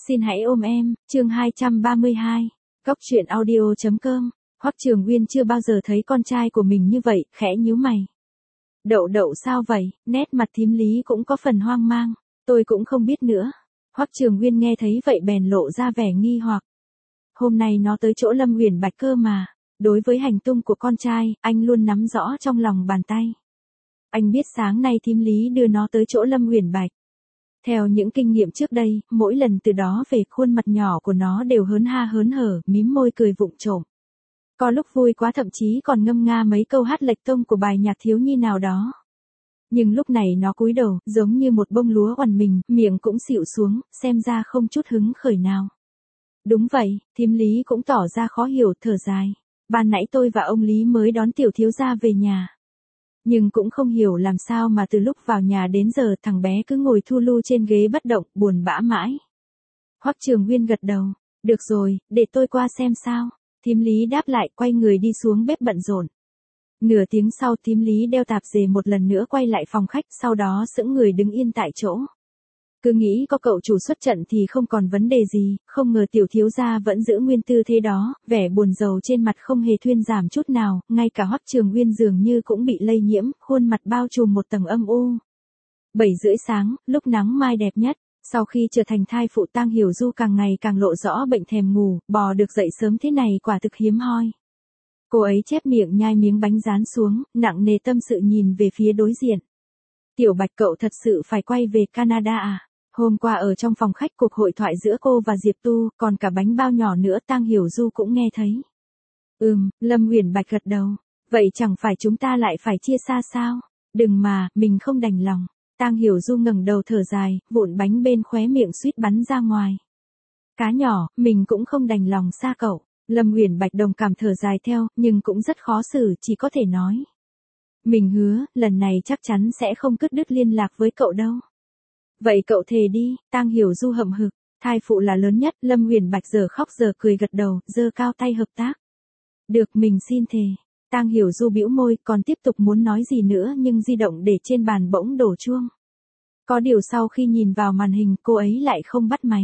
Xin hãy ôm em, chương 232. Cóc truyện audio.com. Hoắc Trường Uyên chưa bao giờ thấy con trai của mình như vậy, khẽ nhíu mày. Đậu đậu sao vậy? Nét mặt thím Lý cũng có phần hoang mang. Tôi cũng không biết nữa. Hoắc Trường Uyên nghe thấy vậy bèn lộ ra vẻ nghi hoặc. Hôm nay nó tới chỗ Lâm Uyển Bạch cơ mà. Đối với hành tung của con trai, anh luôn nắm rõ trong lòng bàn tay. Anh biết sáng nay thím Lý đưa nó tới chỗ Lâm Uyển Bạch. Theo những kinh nghiệm trước đây, mỗi lần từ đó về khuôn mặt nhỏ của nó đều hớn ha hớn hở, mím môi cười vụng trộm. Có lúc vui quá thậm chí còn ngâm nga mấy câu hát lệch tông của bài nhạc thiếu nhi nào đó. Nhưng lúc này nó cúi đầu, giống như một bông lúa oằn mình, miệng cũng xịu xuống, xem ra không chút hứng khởi nào. Đúng vậy, thím Lý cũng tỏ ra khó hiểu, thở dài. Ban nãy tôi và ông Lý mới đón tiểu thiếu gia về nhà. Nhưng cũng không hiểu làm sao mà từ lúc vào nhà đến giờ thằng bé cứ ngồi thu lu trên ghế bất động, buồn bã mãi. Hoắc Trường Uyên gật đầu. Được rồi, để tôi qua xem sao. Thím Lý đáp lại, quay người đi xuống bếp bận rộn. Nửa tiếng sau thím Lý đeo tạp dề một lần nữa quay lại phòng khách, sau đó sững người đứng yên tại chỗ. Cứ nghĩ có cậu chủ xuất trận thì không còn vấn đề gì, không ngờ tiểu thiếu gia vẫn giữ nguyên tư thế đó, vẻ buồn rầu trên mặt không hề thuyên giảm chút nào, ngay cả Hoắc Trường Uyên dường như cũng bị lây nhiễm, khuôn mặt bao trùm một tầng âm u. 7:30 sáng, lúc nắng mai đẹp nhất, sau khi trở thành thai phụ Tang Hiểu Du càng ngày càng lộ rõ bệnh thèm ngủ, bò được dậy sớm thế này quả thực hiếm hoi. Cô ấy chép miệng nhai miếng bánh rán xuống, nặng nề tâm sự nhìn về phía đối diện. Tiểu Bạch, cậu thật sự phải quay về Canada à? Hôm qua ở trong phòng khách cuộc hội thoại giữa cô và Diệp Tu, còn cả bánh bao nhỏ nữa Tang Hiểu Du cũng nghe thấy. Lâm Uyển Bạch gật đầu. Vậy chẳng phải chúng ta lại phải chia xa sao? Đừng mà, mình không đành lòng. Tang Hiểu Du ngẩng đầu thở dài, vụn bánh bên khóe miệng suýt bắn ra ngoài. Cá nhỏ, mình cũng không đành lòng xa cậu. Lâm Uyển Bạch đồng cảm thở dài theo, nhưng cũng rất khó xử, chỉ có thể nói. Mình hứa, lần này chắc chắn sẽ không cắt đứt liên lạc với cậu đâu. Vậy cậu thề đi, Tang Hiểu Du hậm hực, thai phụ là lớn nhất, Lâm Uyển Bạch giờ khóc giờ cười gật đầu, giơ cao tay hợp tác. Được, mình xin thề. Tang Hiểu Du bĩu môi, còn tiếp tục muốn nói gì nữa nhưng di động để trên bàn bỗng đổ chuông. Có điều sau khi nhìn vào màn hình, cô ấy lại không bắt máy.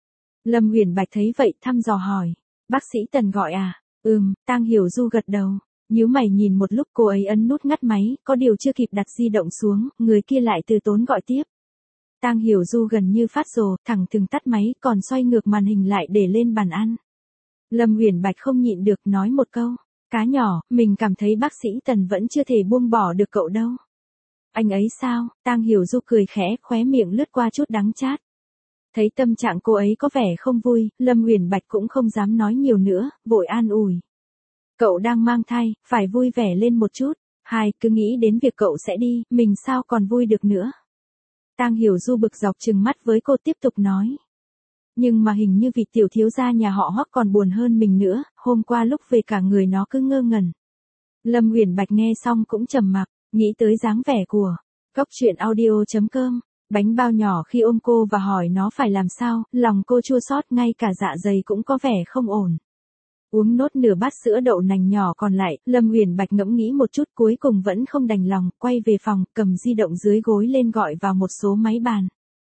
Lâm Uyển Bạch thấy vậy thăm dò hỏi, bác sĩ Tần gọi à? Tang Hiểu Du gật đầu. Nhíu mày nhìn một lúc, cô ấy ấn nút ngắt máy, có điều chưa kịp đặt di động xuống, người kia lại từ tốn gọi tiếp. Tang Hiểu Du gần như phát rồ, thẳng thừng tắt máy, còn xoay ngược màn hình lại để lên bàn ăn. Lâm Uyển Bạch không nhịn được nói một câu, cá nhỏ, mình cảm thấy bác sĩ Tần vẫn chưa thể buông bỏ được cậu đâu. Anh ấy sao? Tang Hiểu Du cười khẽ, khóe miệng lướt qua chút đắng chát. Thấy tâm trạng cô ấy có vẻ không vui, Lâm Uyển Bạch cũng không dám nói nhiều nữa, vội an ủi. Cậu đang mang thai, phải vui vẻ lên một chút. Cứ nghĩ đến việc cậu sẽ đi, mình sao còn vui được nữa. Tang Hiểu Du bực dọc trừng mắt với cô, tiếp tục nói. Nhưng mà hình như vị tiểu thiếu gia nhà họ Hoắc còn buồn hơn mình nữa, hôm qua lúc về cả người nó cứ ngơ ngẩn. Lâm Uyển Bạch nghe xong cũng trầm mặc, nghĩ tới dáng vẻ của Cóc truyện audio.com, bánh bao nhỏ khi ôm cô và hỏi nó phải làm sao, lòng cô chua xót, ngay cả dạ dày cũng có vẻ không ổn. Uống nốt nửa bát sữa đậu nành nhỏ còn lại, Lâm Uyển Bạch ngẫm nghĩ một chút cuối cùng vẫn không đành lòng, quay về phòng, cầm di động dưới gối lên gọi vào một số máy bàn.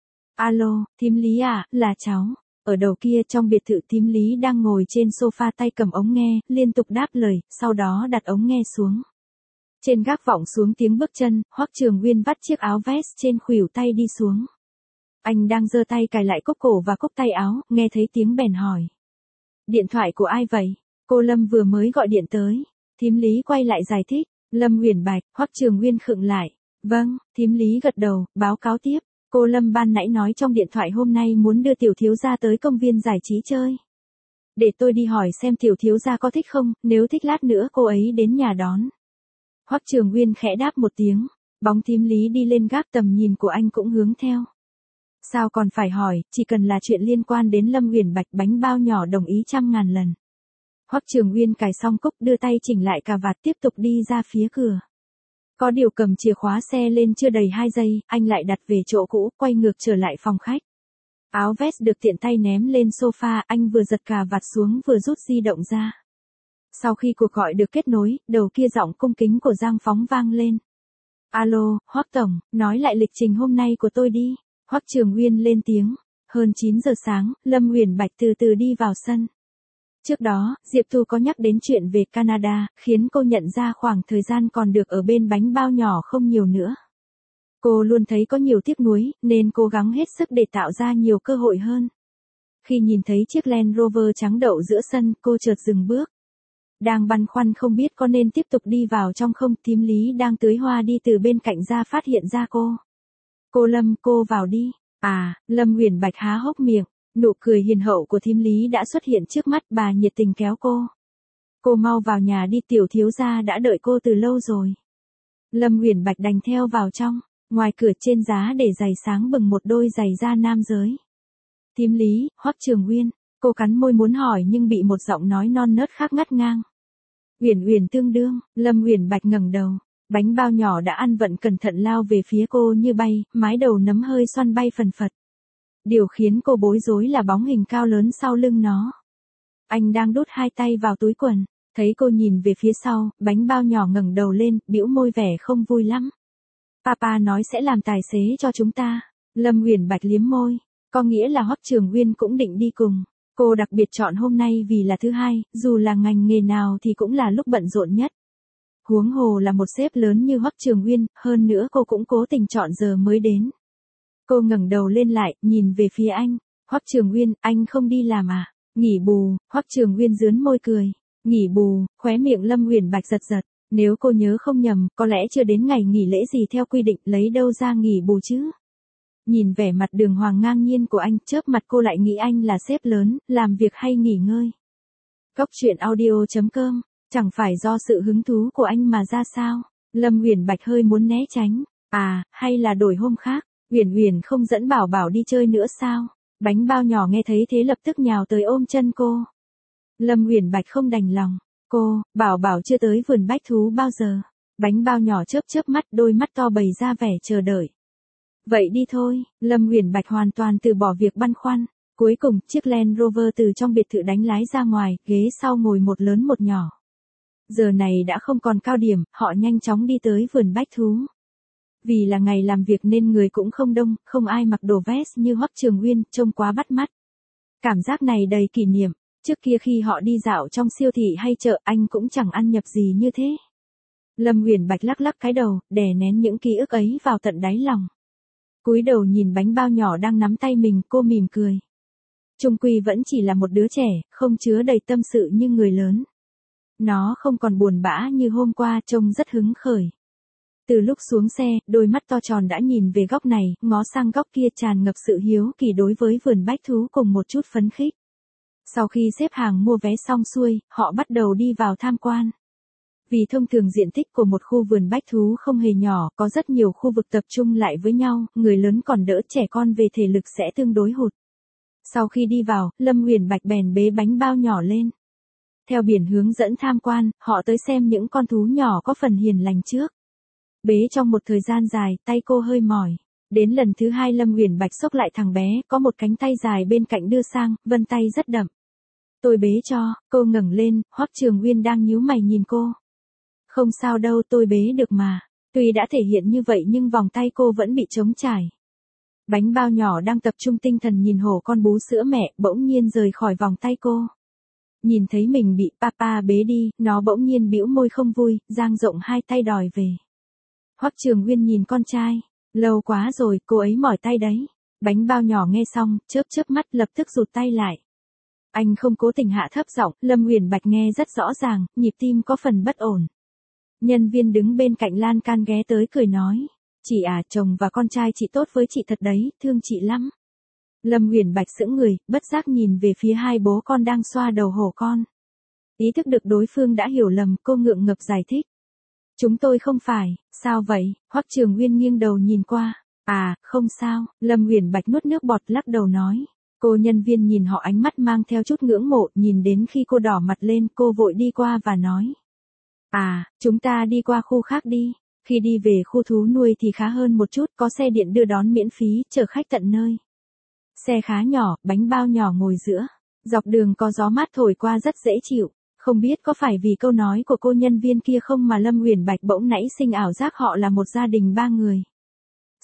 Alo, thím Lý à, là cháu. Ở đầu kia trong biệt thự thím Lý đang ngồi trên sofa tay cầm ống nghe, liên tục đáp lời, sau đó đặt ống nghe xuống. Trên gác vọng xuống tiếng bước chân, Hoắc Trường Uyên vắt chiếc áo vest trên khuỷu tay đi xuống. Anh đang giơ tay cài lại cúc cổ và cúc tay áo, nghe thấy tiếng bèn hỏi. Điện thoại của ai vậy? Cô Lâm vừa mới gọi điện tới. Thím Lý quay lại giải thích. Lâm Uyển Bạch, Hoắc Trường Uyên khựng lại. Vâng, thím Lý gật đầu, báo cáo tiếp. Cô Lâm ban nãy nói trong điện thoại hôm nay muốn đưa tiểu thiếu gia tới công viên giải trí chơi. Để tôi đi hỏi xem tiểu thiếu gia có thích không, nếu thích lát nữa cô ấy đến nhà đón. Hoắc Trường Uyên khẽ đáp một tiếng. Bóng thím Lý đi lên gác, tầm nhìn của anh cũng hướng theo. Sao còn phải hỏi, chỉ cần là chuyện liên quan đến Lâm Uyển Bạch, bánh bao nhỏ đồng ý 100.000 lần. Hoắc Trường Uyên cài xong cúc, đưa tay chỉnh lại cà vạt, tiếp tục đi ra phía cửa. Có điều cầm chìa khóa xe lên chưa đầy 2 giây, anh lại đặt về chỗ cũ, quay ngược trở lại phòng khách. Áo vest được tiện tay ném lên sofa, anh vừa giật cà vạt xuống vừa rút di động ra. Sau khi cuộc gọi được kết nối, đầu kia giọng cung kính của Giang Phóng vang lên. Alo, Hoắc tổng, nói lại lịch trình hôm nay của tôi đi. Hoắc Trường Uyên lên tiếng. Hơn 9 giờ sáng, Lâm Uyển Bạch từ từ đi vào sân. Trước đó, Diệp Thu có nhắc đến chuyện về Canada, khiến cô nhận ra khoảng thời gian còn được ở bên bánh bao nhỏ không nhiều nữa. Cô luôn thấy có nhiều tiếc nuối, nên cố gắng hết sức để tạo ra nhiều cơ hội hơn. Khi nhìn thấy chiếc Land Rover trắng đậu giữa sân, cô chợt dừng bước. Đang băn khoăn không biết có nên tiếp tục đi vào trong không, thím Lý đang tưới hoa đi từ bên cạnh ra phát hiện ra cô. Cô Lâm, cô vào đi. À, Lâm Uyển Bạch há hốc miệng, nụ cười hiền hậu của thím Lý đã xuất hiện trước mắt, bà nhiệt tình kéo cô. Cô mau vào nhà đi, tiểu thiếu gia đã đợi cô từ lâu rồi. Lâm Uyển Bạch đành theo vào trong, ngoài cửa trên giá để giày sáng bừng một đôi giày da nam giới. Thím Lý, Hoắc Trường Uyên, cô cắn môi muốn hỏi nhưng bị một giọng nói non nớt khác ngắt ngang. Uyển Uyển tương đương, Lâm Uyển Bạch ngẩng đầu, bánh bao nhỏ đã ăn vận cẩn thận lao về phía cô như bay, mái đầu nấm hơi xoăn bay phần phật. Điều khiến cô bối rối là bóng hình cao lớn sau lưng nó. Anh đang đút hai tay vào túi quần, thấy cô nhìn về phía sau, bánh bao nhỏ ngẩng đầu lên, bĩu môi vẻ không vui lắm. Papa nói sẽ làm tài xế cho chúng ta. Lâm Uyển Bạch liếm môi, có nghĩa là Hoắc Trường Uyên cũng định đi cùng. Cô đặc biệt chọn hôm nay vì là thứ hai, dù là ngành nghề nào thì cũng là lúc bận rộn nhất. Huống hồ là một sếp lớn như Hoắc Trường Uyên, hơn nữa cô cũng cố tình chọn giờ mới đến. Cô ngẩng đầu lên lại, nhìn về phía anh. Hoắc Trường Uyên, anh không đi làm à? Nghỉ bù. Hoắc Trường Uyên rướn môi cười. Nghỉ bù, khóe miệng Lâm Uyển Bạch giật giật. Nếu cô nhớ không nhầm, có lẽ chưa đến ngày nghỉ lễ gì theo quy định, lấy đâu ra nghỉ bù chứ? Nhìn vẻ mặt đường hoàng ngang nhiên của anh, chớp mặt cô lại nghĩ anh là sếp lớn, làm việc hay nghỉ ngơi. Cốc truyện audio.com, chẳng phải do sự hứng thú của anh mà ra sao? Lâm Uyển Bạch hơi muốn né tránh. À, hay là đổi hôm khác? Uyển Uyển không dẫn Bảo Bảo đi chơi nữa sao? Bánh bao nhỏ nghe thấy thế lập tức nhào tới ôm chân cô. Lâm Uyển Bạch không đành lòng. Cô, Bảo Bảo chưa tới vườn bách thú bao giờ. Bánh bao nhỏ chớp chớp mắt, đôi mắt to bày ra vẻ chờ đợi. Vậy đi thôi, Lâm Uyển Bạch hoàn toàn từ bỏ việc băn khoăn. Cuối cùng, chiếc Land Rover từ trong biệt thự đánh lái ra ngoài, ghế sau ngồi một lớn một nhỏ. Giờ này đã không còn cao điểm, họ nhanh chóng đi tới vườn bách thú. Vì là ngày làm việc nên người cũng không đông, không ai mặc đồ vest như Hoắc Trường Uyên, trông quá bắt mắt. Cảm giác này đầy kỷ niệm, trước kia khi họ đi dạo trong siêu thị hay chợ anh cũng chẳng ăn nhập gì như thế. Lâm Uyển Bạch lắc lắc cái đầu, đè nén những ký ức ấy vào tận đáy lòng. Cúi đầu nhìn bánh bao nhỏ đang nắm tay mình, cô mỉm cười. Chung quy vẫn chỉ là một đứa trẻ, không chứa đầy tâm sự như người lớn. Nó không còn buồn bã như hôm qua, trông rất hứng khởi. Từ lúc xuống xe, đôi mắt to tròn đã nhìn về góc này, ngó sang góc kia, tràn ngập sự hiếu kỳ đối với vườn bách thú cùng một chút phấn khích. Sau khi xếp hàng mua vé xong xuôi, họ bắt đầu đi vào tham quan. Vì thông thường diện tích của một khu vườn bách thú không hề nhỏ, có rất nhiều khu vực tập trung lại với nhau, người lớn còn đỡ trẻ con về thể lực sẽ tương đối hụt. Sau khi đi vào, Lâm Uyển Bạch bèn bế bánh bao nhỏ lên. Theo biển hướng dẫn tham quan, họ tới xem những con thú nhỏ có phần hiền lành trước. Bế trong một thời gian dài, tay cô hơi mỏi. Đến lần thứ hai Lâm Uyển Bạch xốc lại thằng bé, có một cánh tay dài bên cạnh đưa sang, vân tay rất đậm. Tôi bế cho, cô ngẩng lên, Hoắc Trường Uyên đang nhíu mày nhìn cô. Không sao đâu, tôi bế được mà. Tuy đã thể hiện như vậy nhưng vòng tay cô vẫn bị trống trải. Bánh bao nhỏ đang tập trung tinh thần nhìn hổ con bú sữa mẹ, bỗng nhiên rời khỏi vòng tay cô. Nhìn thấy mình bị papa bế đi, nó bỗng nhiên bĩu môi không vui, dang rộng hai tay đòi về. Hoắc Trường Uyên nhìn con trai, lâu quá rồi, cô ấy mỏi tay đấy. Bánh bao nhỏ nghe xong, chớp chớp mắt lập tức rụt tay lại. Anh không cố tình hạ thấp giọng, Lâm Uyển Bạch nghe rất rõ ràng, nhịp tim có phần bất ổn. Nhân viên đứng bên cạnh lan can ghé tới cười nói, chị à, chồng và con trai chị tốt với chị thật đấy, thương chị lắm. Lâm Uyển Bạch sững người, bất giác nhìn về phía hai bố con đang xoa đầu hổ con. Ý thức được đối phương đã hiểu lầm, cô ngượng ngập giải thích. Chúng tôi không phải, sao vậy? Hoắc Trường Uyên nghiêng đầu nhìn qua. À, không sao, Lâm Uyển Bạch nuốt nước bọt lắc đầu nói. Cô nhân viên nhìn họ ánh mắt mang theo chút ngưỡng mộ, nhìn đến khi cô đỏ mặt lên, cô vội đi qua và nói. À, chúng ta đi qua khu khác đi. Khi đi về khu thú nuôi thì khá hơn một chút, có xe điện đưa đón miễn phí, chở khách tận nơi. Xe khá nhỏ, bánh bao nhỏ ngồi giữa. Dọc đường có gió mát thổi qua rất dễ chịu. Không biết có phải vì câu nói của cô nhân viên kia không mà Lâm Uyển Bạch bỗng nảy sinh ảo giác họ là một gia đình ba người.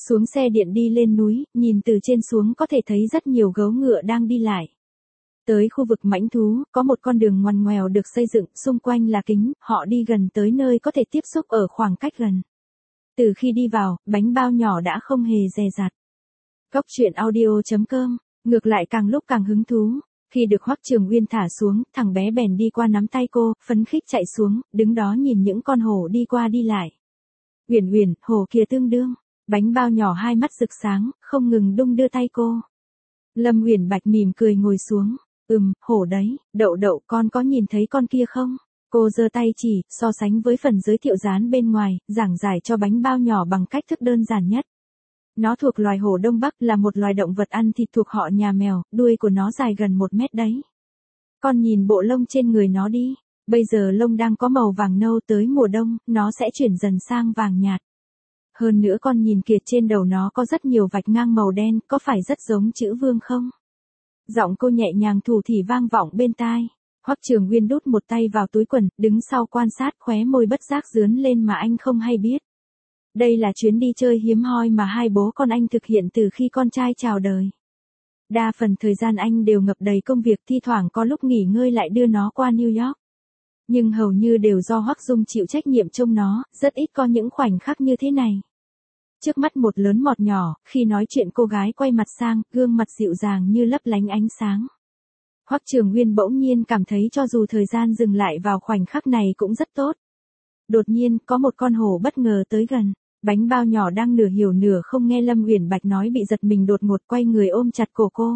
Xuống xe điện đi lên núi, nhìn từ trên xuống có thể thấy rất nhiều gấu ngựa đang đi lại. Tới khu vực mãnh thú, có một con đường ngoằn ngoèo được xây dựng, xung quanh là kính, họ đi gần tới nơi có thể tiếp xúc ở khoảng cách gần. Từ khi đi vào, bánh bao nhỏ đã không hề dè dặt. Cốc truyện audio.com, ngược lại càng lúc càng hứng thú. Khi được Hoắc Trường Uyên thả xuống, thằng bé bèn đi qua nắm tay cô, phấn khích chạy xuống, đứng đó nhìn những con hổ đi qua đi lại. Uyển Uyển, hổ kia tương đương. Bánh bao nhỏ hai mắt rực sáng, không ngừng đung đưa tay cô. Lâm Uyển Bạch mỉm cười ngồi xuống. Hổ đấy, Đậu Đậu con có nhìn thấy con kia không? Cô giơ tay chỉ, so sánh với phần giới thiệu dán bên ngoài, giảng giải cho bánh bao nhỏ bằng cách thức đơn giản nhất. Nó thuộc loài hổ Đông Bắc, là một loài động vật ăn thịt thuộc họ nhà mèo, đuôi của nó dài gần 1 mét đấy. Con nhìn bộ lông trên người nó đi, bây giờ lông đang có màu vàng nâu, tới mùa đông, nó sẽ chuyển dần sang vàng nhạt. Hơn nữa con nhìn kìa, trên đầu nó có rất nhiều vạch ngang màu đen, có phải rất giống chữ vương không? Giọng cô nhẹ nhàng thủ thỉ vang vọng bên tai. Hoắc Trường Uyên đút một tay vào túi quần, đứng sau quan sát, khóe môi bất giác rướn lên mà anh không hay biết. Đây là chuyến đi chơi hiếm hoi mà hai bố con anh thực hiện từ khi con trai chào đời. Đa phần thời gian anh đều ngập đầy công việc, thi thoảng có lúc nghỉ ngơi lại đưa nó qua New York. Nhưng hầu như đều do Hoắc Dung chịu trách nhiệm trông nó, rất ít có những khoảnh khắc như thế này. Trước mắt một lớn một nhỏ, khi nói chuyện cô gái quay mặt sang, gương mặt dịu dàng như lấp lánh ánh sáng. Hoắc Trường Uyên bỗng nhiên cảm thấy cho dù thời gian dừng lại vào khoảnh khắc này cũng rất tốt. Đột nhiên, có một con hổ bất ngờ tới gần. Bánh bao nhỏ đang nửa hiểu nửa không nghe Lâm Uyển Bạch nói bị giật mình đột ngột quay người ôm chặt cổ cô.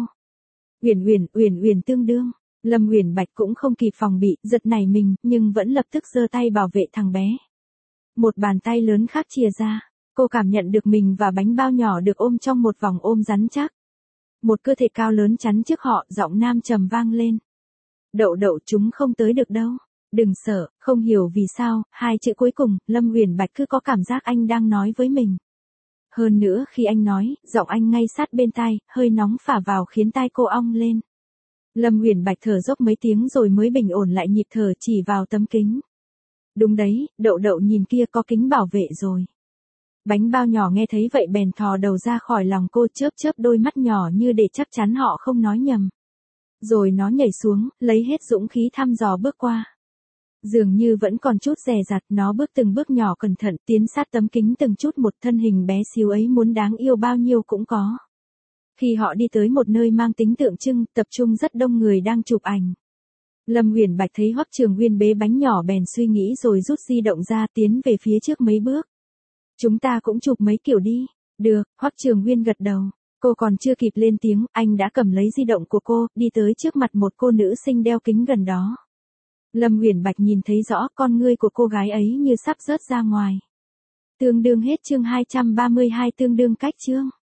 Uyển Uyển tương đương. Lâm Uyển Bạch cũng không kịp phòng bị, giật nảy mình, nhưng vẫn lập tức giơ tay bảo vệ thằng bé. Một bàn tay lớn khác chìa ra, cô cảm nhận được mình và bánh bao nhỏ được ôm trong một vòng ôm rắn chắc. Một cơ thể cao lớn chắn trước họ, giọng nam trầm vang lên. Đậu Đậu, chúng không tới được đâu. Đừng sợ. Không hiểu vì sao, hai chữ cuối cùng, Lâm Uyển Bạch cứ có cảm giác anh đang nói với mình. Hơn nữa khi anh nói, giọng anh ngay sát bên tai, hơi nóng phả vào khiến tai cô ong lên. Lâm Uyển Bạch thở dốc mấy tiếng rồi mới bình ổn lại nhịp thở, chỉ vào tấm kính. Đúng đấy, Đậu Đậu nhìn kia, có kính bảo vệ rồi. Bánh bao nhỏ nghe thấy vậy bèn thò đầu ra khỏi lòng cô, chớp chớp đôi mắt nhỏ như để chắc chắn họ không nói nhầm. Rồi nó nhảy xuống, lấy hết dũng khí thăm dò bước qua. Dường như vẫn còn chút dè dặt, nó bước từng bước nhỏ cẩn thận, tiến sát tấm kính từng chút một, thân hình bé xíu ấy muốn đáng yêu bao nhiêu cũng có. Khi họ đi tới một nơi mang tính tượng trưng, tập trung rất đông người đang chụp ảnh. Lâm Uyển Bạch thấy Hoắc Trường Uyên bế bánh nhỏ bèn suy nghĩ rồi rút di động ra, tiến về phía trước mấy bước. Chúng ta cũng chụp mấy kiểu đi. Được, Hoắc Trường Uyên gật đầu. Cô còn chưa kịp lên tiếng, anh đã cầm lấy di động của cô, đi tới trước mặt một cô nữ sinh đeo kính gần đó. Lâm Uyển Bạch nhìn thấy rõ con ngươi của cô gái ấy như sắp rớt ra ngoài. Tương đương hết chương 232, tương đương cách chương.